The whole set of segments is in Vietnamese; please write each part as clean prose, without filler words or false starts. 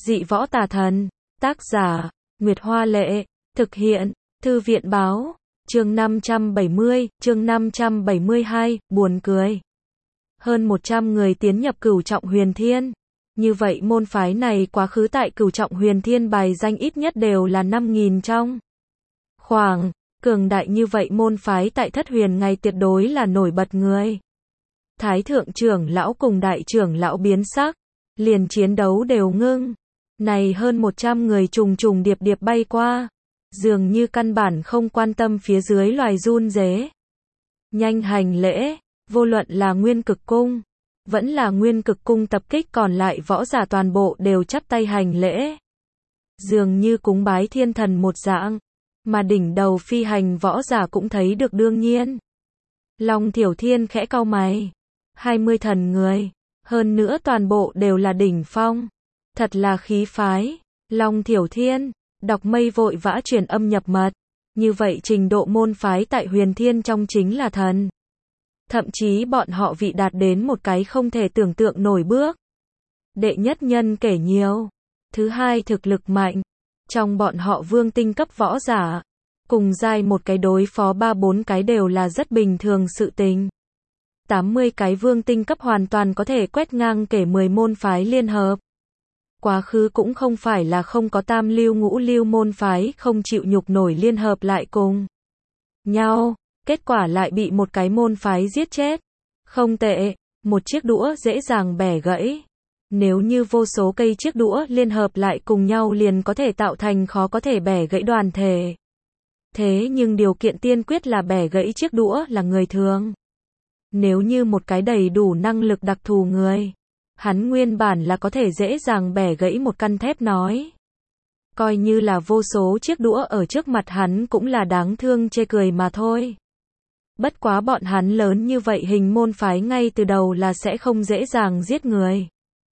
Dị võ tà thần. Tác giả, Nguyệt Hoa Lệ. Thực hiện, Thư viện Báo. Chương 570, chương 572, buồn cười. Hơn 100 người tiến nhập Cửu Trọng Huyền Thiên. Như vậy môn phái này quá khứ tại Cửu Trọng Huyền Thiên bài danh ít nhất đều là 5.000 trong. Khoảng, cường đại như vậy môn phái tại Thất Huyền ngày tuyệt đối là nổi bật người. Thái thượng trưởng lão cùng đại trưởng lão biến sắc, liền chiến đấu đều ngưng. Này hơn 100 người trùng trùng điệp điệp bay qua, dường như căn bản không quan tâm phía dưới loài run rế. Nhanh hành lễ, vô luận là Nguyên Cực Cung, vẫn là Nguyên Cực Cung tập kích còn lại võ giả toàn bộ đều chắp tay hành lễ. Dường như cúng bái thiên thần một dạng, mà đỉnh đầu phi hành võ giả cũng thấy được đương nhiên. Long Thiểu Thiên khẽ cau mày, 20 thần người, hơn nữa toàn bộ đều là đỉnh phong. Thật là khí phái. Long Thiểu Thiên, Đọc Mây vội vã truyền âm nhập mật. Như vậy trình độ môn phái tại Huyền Thiên trong chính là thần. Thậm chí bọn họ vị đạt đến một cái không thể tưởng tượng nổi bước. Đệ nhất nhân kể nhiều. Thứ hai thực lực mạnh. Trong bọn họ vương tinh cấp võ giả. Cùng giai một cái đối phó 3-4 cái đều là rất bình thường sự tình. 80 cái vương tinh cấp hoàn toàn có thể quét ngang kể 10 môn phái liên hợp. Quá khứ cũng không phải là không có tam lưu ngũ lưu môn phái không chịu nhục nổi liên hợp lại cùng nhau, kết quả lại bị một cái môn phái giết chết. Không tệ, một chiếc đũa dễ dàng bẻ gãy. Nếu như vô số cây chiếc đũa liên hợp lại cùng nhau liền có thể tạo thành khó có thể bẻ gãy đoàn thể. Thế nhưng điều kiện tiên quyết là bẻ gãy chiếc đũa là người thường. Nếu như một cái đầy đủ năng lực đặc thù người, hắn nguyên bản là có thể dễ dàng bẻ gãy một căn thép nói. Coi như là vô số chiếc đũa ở trước mặt hắn cũng là đáng thương chê cười mà thôi. Bất quá bọn hắn lớn như vậy hình môn phái ngay từ đầu là sẽ không dễ dàng giết người.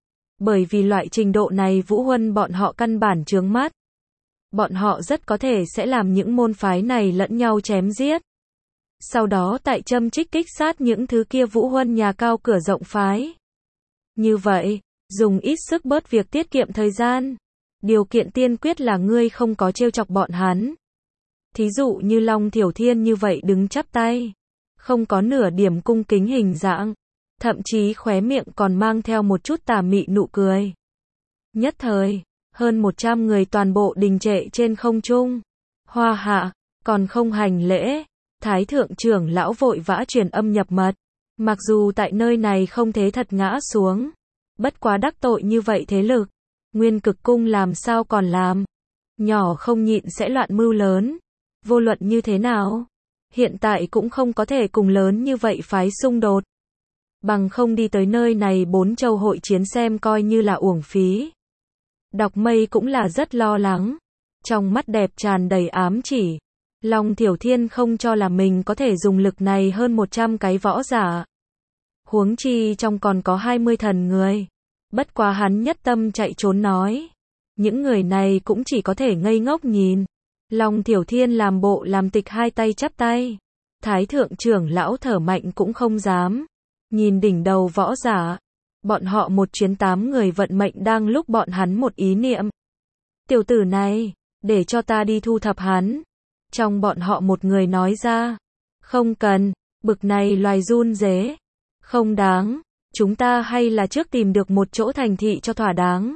Bởi vì loại trình độ này Vũ Huân bọn họ căn bản chướng mắt. Bọn họ rất có thể sẽ làm những môn phái này lẫn nhau chém giết. Sau đó tại châm trích kích sát những thứ kia Vũ Huân nhà cao cửa rộng phái. Như vậy, dùng ít sức bớt việc tiết kiệm thời gian. Điều kiện tiên quyết là ngươi không có trêu chọc bọn hắn. Thí dụ như Long Thiểu Thiên như vậy đứng chắp tay, không có nửa điểm cung kính hình dạng, thậm chí khóe miệng còn mang theo một chút tà mị nụ cười. Nhất thời, hơn 100 người toàn bộ đình trệ trên không trung. Hoa hạ, còn không hành lễ. Thái thượng trưởng lão vội vã truyền âm nhập mật. Mặc dù tại nơi này không thế thật ngã xuống. Bất quá đắc tội như vậy thế lực. Nguyên Cực Cung làm sao còn làm. Nhỏ không nhịn sẽ loạn mưu lớn. Vô luận như thế nào. Hiện tại cũng không có thể cùng lớn như vậy phái xung đột. Bằng không đi tới nơi này 4 châu hội chiến xem coi như là uổng phí. Đọc Mây cũng là rất lo lắng. Trong mắt đẹp tràn đầy ám chỉ. Long Thiểu Thiên không cho là mình có thể dùng lực này hơn 100 cái võ giả. Huống chi trong còn có 20 thần người. Bất quá hắn nhất tâm chạy trốn nói. Những người này cũng chỉ có thể ngây ngốc nhìn. Long Thiểu Thiên làm bộ làm tịch hai tay chắp tay. Thái thượng trưởng lão thở mạnh cũng không dám. Nhìn đỉnh đầu võ giả. Bọn họ một chuyến 8 người vận mệnh đang lúc bọn hắn một ý niệm. Tiểu tử này, để cho ta đi thu thập hắn. Trong bọn họ một người nói ra. Không cần, bực này loài run rế. Không đáng, chúng ta hay là trước tìm được một chỗ thành thị cho thỏa đáng.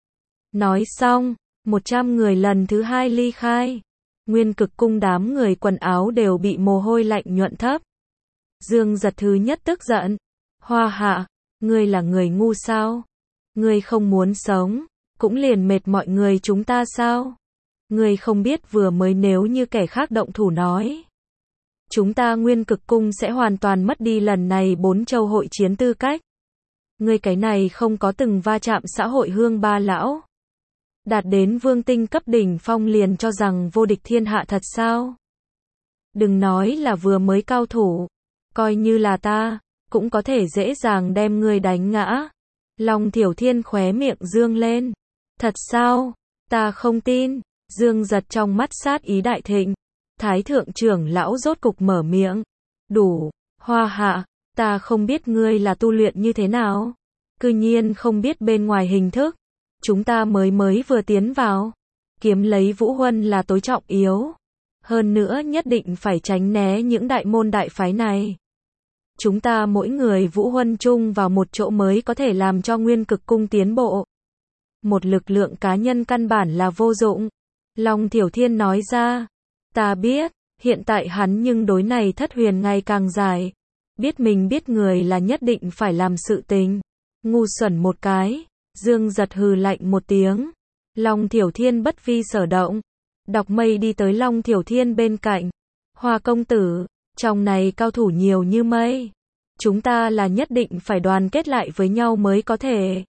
Nói xong, 100 người lần thứ hai ly khai. Nguyên Cực Cung đám người quần áo đều bị mồ hôi lạnh nhuận thấp. Dương Giật thứ nhất tức giận. Hoa hạ, ngươi là người ngu sao? Ngươi không muốn sống, cũng liền mệt mọi người chúng ta sao? Ngươi không biết vừa mới nếu như kẻ khác động thủ nói. Chúng ta Nguyên Cực Cung sẽ hoàn toàn mất đi lần này 4 châu hội chiến tư cách. Ngươi cái này không có từng va chạm xã hội hương ba lão. Đạt đến vương tinh cấp đỉnh phong liền cho rằng vô địch thiên hạ thật sao? Đừng nói là vừa mới cao thủ. Coi như là ta, cũng có thể dễ dàng đem ngươi đánh ngã. Long Thiểu Thiên khóe miệng dương lên. Thật sao? Ta không tin. Dương Giật trong mắt sát ý đại thịnh. Thái thượng trưởng lão rốt cục mở miệng. Đủ, Hoa hạ, ta không biết ngươi là tu luyện như thế nào. Cư nhiên không biết bên ngoài hình thức. Chúng ta mới vừa tiến vào. Kiếm lấy Vũ Huân là tối trọng yếu. Hơn nữa nhất định phải tránh né những đại môn đại phái này. Chúng ta mỗi người Vũ Huân chung vào một chỗ mới có thể làm cho Nguyên Cực Cung tiến bộ. Một lực lượng cá nhân căn bản là vô dụng. Long Thiểu Thiên nói ra. Ta biết, hiện tại hắn nhưng đối này thất huyền ngày càng dài. Biết mình biết người là nhất định phải làm sự tình. Ngu xuẩn một cái. Dương Giật hừ lạnh một tiếng. Long Thiểu Thiên bất vi sở động. Đọc Mây đi tới Long Thiểu Thiên bên cạnh. Hoa công tử, trong này cao thủ nhiều như mây. Chúng ta là nhất định phải đoàn kết lại với nhau mới có thể.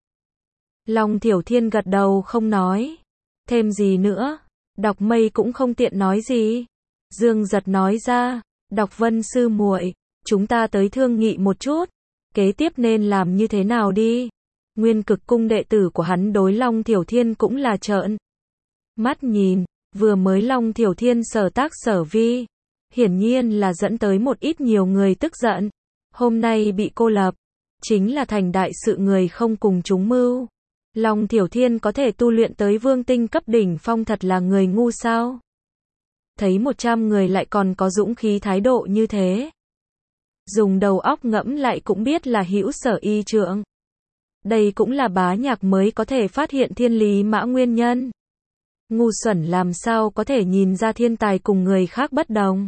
Long Thiểu Thiên gật đầu không nói. Thêm gì nữa, Đọc Mây cũng không tiện nói gì. Dương Giật nói ra, Đọc Vân sư muội, chúng ta tới thương nghị một chút. Kế tiếp nên làm như thế nào đi. Nguyên Cực Cung đệ tử của hắn đối Long Thiểu Thiên cũng là trợn mắt nhìn. Vừa mới Long Thiểu Thiên sở tác sở vi, hiển nhiên là dẫn tới một ít nhiều người tức giận. Hôm nay bị cô lập, chính là thành đại sự người không cùng chúng mưu. Long Thiểu Thiên có thể tu luyện tới vương tinh cấp đỉnh phong thật là người ngu sao? Thấy 100 người lại còn có dũng khí thái độ như thế. Dùng đầu óc ngẫm lại cũng biết là hữu sở y trượng. Đây cũng là Bá Nhạc mới có thể phát hiện thiên lý mã nguyên nhân. Ngu xuẩn làm sao có thể nhìn ra thiên tài cùng người khác bất đồng.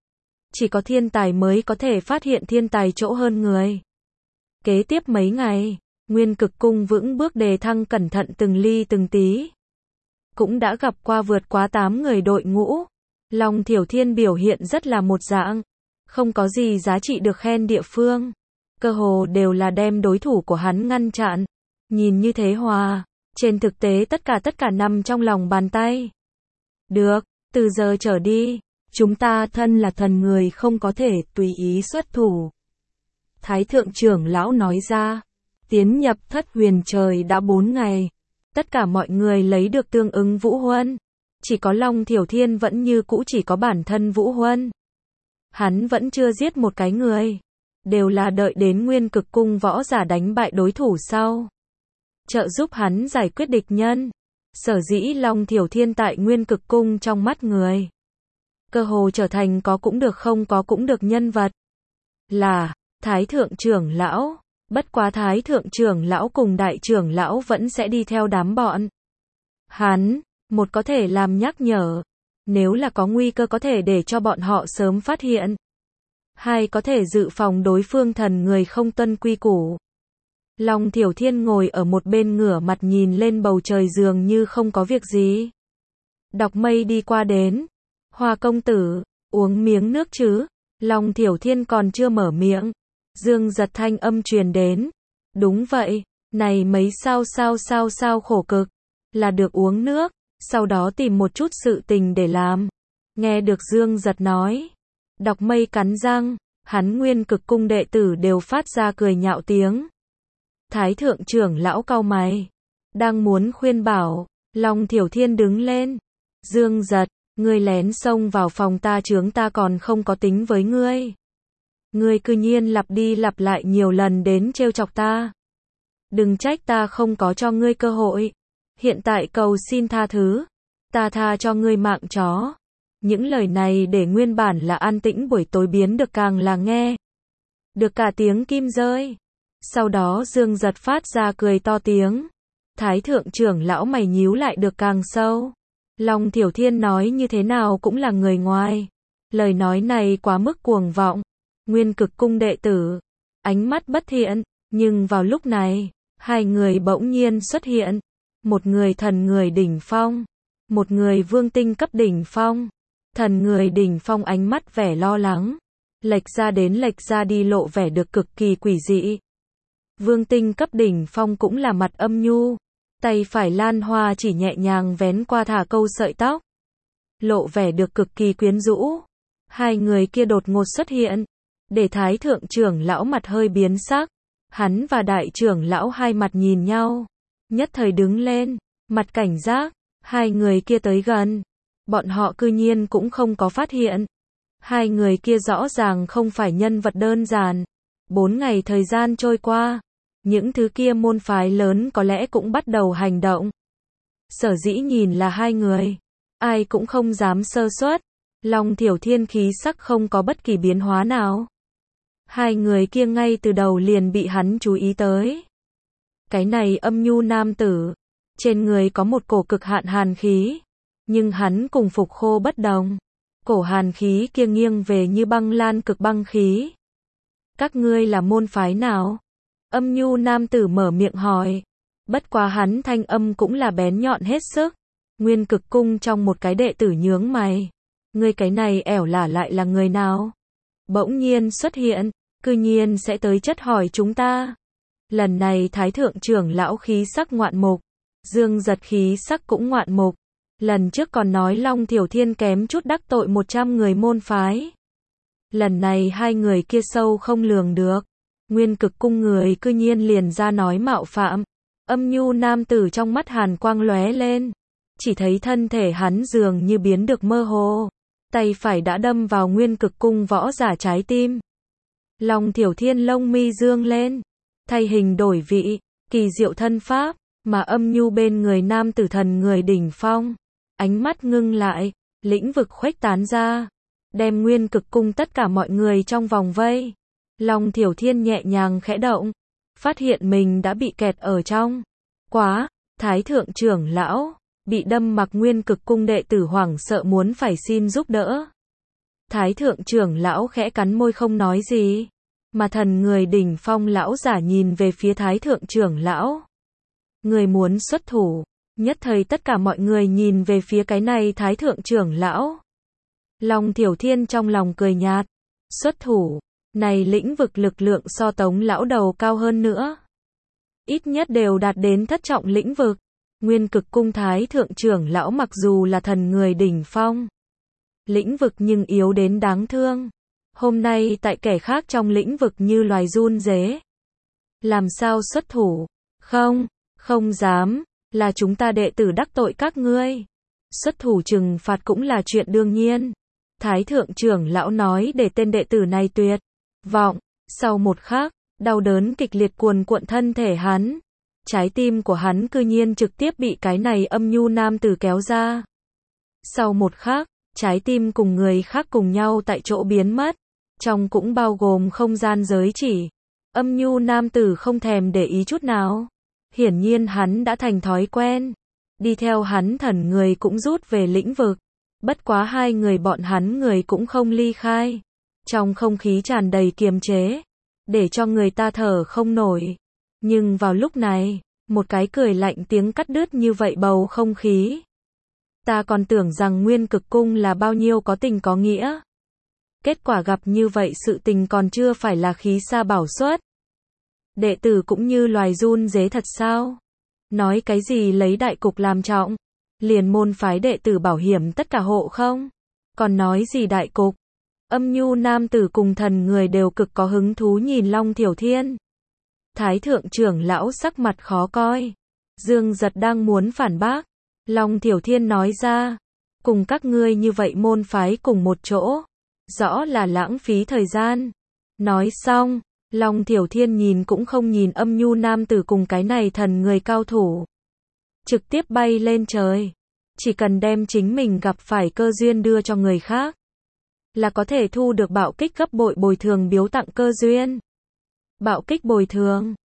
Chỉ có thiên tài mới có thể phát hiện thiên tài chỗ hơn người. Kế tiếp mấy ngày, Nguyên Cực Cung vững bước đề thăng cẩn thận từng ly từng tí. Cũng đã gặp qua vượt quá 8 người đội ngũ. Long Thiểu Thiên biểu hiện rất là một dạng. Không có gì giá trị được khen địa phương. Cơ hồ đều là đem đối thủ của hắn ngăn chặn. Nhìn như thế hòa. Trên thực tế tất cả nằm trong lòng bàn tay. Được, từ giờ trở đi, chúng ta thân là thần người không có thể tùy ý xuất thủ. Thái thượng trưởng lão nói ra, tiến nhập thất huyền trời đã 4 ngày. Tất cả mọi người lấy được tương ứng Vũ Huân. Chỉ có Long Thiểu Thiên vẫn như cũ chỉ có bản thân Vũ Huân. Hắn vẫn chưa giết một cái người. Đều là đợi đến Nguyên Cực Cung võ giả đánh bại đối thủ sau. Trợ giúp hắn giải quyết địch nhân. Sở dĩ Long Thiểu Thiên tại Nguyên Cực Cung trong mắt người. Cơ hồ trở thành có cũng được không có cũng được nhân vật. Là, Thái Thượng trưởng lão. Bất quá Thái Thượng trưởng lão cùng Đại trưởng lão vẫn sẽ đi theo đám bọn. Hắn, một có thể làm nhắc nhở. Nếu là có nguy cơ có thể để cho bọn họ sớm phát hiện. Hai có thể dự phòng đối phương thần người không tuân quy củ. Long Thiểu Thiên ngồi ở một bên ngửa mặt nhìn lên bầu trời dường như không có việc gì. Đọc Mây đi qua đến. Hoa công tử, uống miếng nước chứ. Long Thiểu Thiên còn chưa mở miệng. Dương Giật thanh âm truyền đến. Đúng vậy, này mấy sao khổ cực. Là được uống nước, sau đó tìm một chút sự tình để làm. Nghe được Dương Giật nói. Đọc Mây cắn răng, hắn Nguyên Cực Cung đệ tử đều phát ra cười nhạo tiếng. Thái thượng trưởng lão cau mày, đang muốn khuyên bảo, Long Thiểu Thiên đứng lên. Dương Giật, ngươi lén xông vào phòng ta chướng ta còn không có tính với ngươi. Ngươi cư nhiên lặp đi lặp lại nhiều lần đến trêu chọc ta. Đừng trách ta không có cho ngươi cơ hội. Hiện tại cầu xin tha thứ. Ta tha cho ngươi mạng chó. Những lời này để nguyên bản là an tĩnh buổi tối biến được càng là nghe. Được cả tiếng kim rơi. Sau đó Dương Giật phát ra cười to tiếng. Thái thượng trưởng lão mày nhíu lại được càng sâu. Long Thiểu Thiên nói như thế nào cũng là người ngoài. Lời nói này quá mức cuồng vọng. Nguyên Cực Cung đệ tử. Ánh mắt bất thiện. Nhưng vào lúc này, hai người bỗng nhiên xuất hiện. Một người thần người đỉnh phong. Một người vương tinh cấp đỉnh phong. Thần người đỉnh phong ánh mắt vẻ lo lắng. Lệch ra đến lệch ra đi lộ vẻ được cực kỳ quỷ dị. Vương tinh cấp đỉnh phong cũng là mặt âm nhu. Tay phải lan hoa chỉ nhẹ nhàng vén qua thả câu sợi tóc. Lộ vẻ được cực kỳ quyến rũ. Hai người kia đột ngột xuất hiện. Để Thái thượng trưởng lão mặt hơi biến sắc. Hắn và đại trưởng lão hai mặt nhìn nhau. Nhất thời đứng lên. Mặt cảnh giác. Hai người kia tới gần. Bọn họ cư nhiên cũng không có phát hiện. Hai người kia rõ ràng không phải nhân vật đơn giản. 4 ngày thời gian trôi qua. những thứ kia môn phái lớn có lẽ cũng bắt đầu hành động. Sở dĩ nhìn là hai người, ai cũng không dám sơ suất. Long Thiểu Thiên khí sắc không có bất kỳ biến hóa nào. Hai người kia ngay từ đầu liền bị hắn chú ý tới. Cái này âm nhu nam tử, trên người có một cổ cực hạn hàn khí, nhưng hắn cùng Phục Khô bất đồng. Cổ hàn khí kia nghiêng về như băng lan cực băng khí. Các ngươi là môn phái nào? Âm nhu nam tử mở miệng hỏi. Bất quá hắn thanh âm cũng là bén nhọn hết sức. Nguyên Cực Cung trong một cái đệ tử nhướng mày. Ngươi cái này ẻo lả lại là người nào? Bỗng nhiên xuất hiện, cư nhiên sẽ tới chất hỏi chúng ta. Lần này Thái Thượng trưởng lão khí sắc ngoạn mục, Dương Giật khí sắc cũng ngoạn mục. Lần trước còn nói Long Thiểu Thiên kém chút đắc tội 100 người môn phái. Lần này hai người kia sâu không lường được. Nguyên Cực Cung người cư nhiên liền ra nói mạo phạm. Âm nhu nam tử trong mắt hàn quang lóe lên. Chỉ thấy thân thể hắn dường như biến được mơ hồ. Tay phải đã đâm vào Nguyên Cực Cung võ giả trái tim. Long Thiểu Thiên lông mi dương lên. Thay hình đổi vị, kỳ diệu thân pháp, mà âm nhu bên người nam tử thần người đỉnh phong. Ánh mắt ngưng lại, lĩnh vực khuếch tán ra. Đem Nguyên Cực Cung tất cả mọi người trong vòng vây. Long Thiểu Thiên nhẹ nhàng khẽ động. Phát hiện mình đã bị kẹt ở trong. Quá, Thái Thượng trưởng lão. Bị đâm mặc Nguyên Cực Cung đệ tử hoảng sợ muốn phải xin giúp đỡ. Thái Thượng trưởng lão khẽ cắn môi không nói gì. Mà thần người đỉnh phong lão giả nhìn về phía Thái Thượng trưởng lão. Người muốn xuất thủ. Nhất thời tất cả mọi người nhìn về phía cái này Thái Thượng trưởng lão. Long Thiểu Thiên trong lòng cười nhạt. Xuất thủ. Này lĩnh vực lực lượng so Tống lão đầu cao hơn nữa. Ít nhất đều đạt đến thất trọng lĩnh vực. Nguyên Cực Cung Thái Thượng trưởng lão mặc dù là thần người đỉnh phong. Lĩnh vực nhưng yếu đến đáng thương. Hôm nay tại kẻ khác trong lĩnh vực như loài run rế. Làm sao xuất thủ? Không, không dám, là chúng ta đệ tử đắc tội các ngươi. Xuất thủ trừng phạt cũng là chuyện đương nhiên. Thái Thượng trưởng lão nói để tên đệ tử này tuyệt vọng. Sau một khắc, đau đớn kịch liệt cuồn cuộn thân thể hắn. Trái tim của hắn cư nhiên trực tiếp bị cái này âm nhu nam tử kéo ra. Sau một khắc, trái tim cùng người khác cùng nhau tại chỗ biến mất. Trong cũng bao gồm không gian giới chỉ. Âm nhu nam tử không thèm để ý chút nào. Hiển nhiên hắn đã thành thói quen. Đi theo hắn thần người cũng rút về lĩnh vực. Bất quá hai người bọn hắn người cũng không ly khai. Trong không khí tràn đầy kiềm chế. Để cho người ta thở không nổi. Nhưng vào lúc này, một cái cười lạnh tiếng cắt đứt như vậy bầu không khí. Ta còn tưởng rằng Nguyên Cực Cung là bao nhiêu có tình có nghĩa. Kết quả gặp như vậy sự tình còn chưa phải là khí xa bảo xuất. Đệ tử cũng như loài run rế thật sao? Nói cái gì lấy đại cục làm trọng? Liền môn phái đệ tử bảo hiểm tất cả hộ không? Còn nói gì đại cục? Âm nhu nam tử cùng thần người đều cực có hứng thú nhìn Long Thiểu Thiên. Thái Thượng trưởng lão sắc mặt khó coi. Dương Giật đang muốn phản bác. Long Thiểu Thiên nói ra. Cùng các ngươi như vậy môn phái cùng một chỗ. Rõ là lãng phí thời gian. Nói xong, Long Thiểu Thiên nhìn cũng không nhìn âm nhu nam tử cùng cái này thần người cao thủ. Trực tiếp bay lên trời. Chỉ cần đem chính mình gặp phải cơ duyên đưa cho người khác. Là có thể thu được bạo kích gấp bội bồi thường biếu tặng cơ duyên. Bạo kích bồi thường.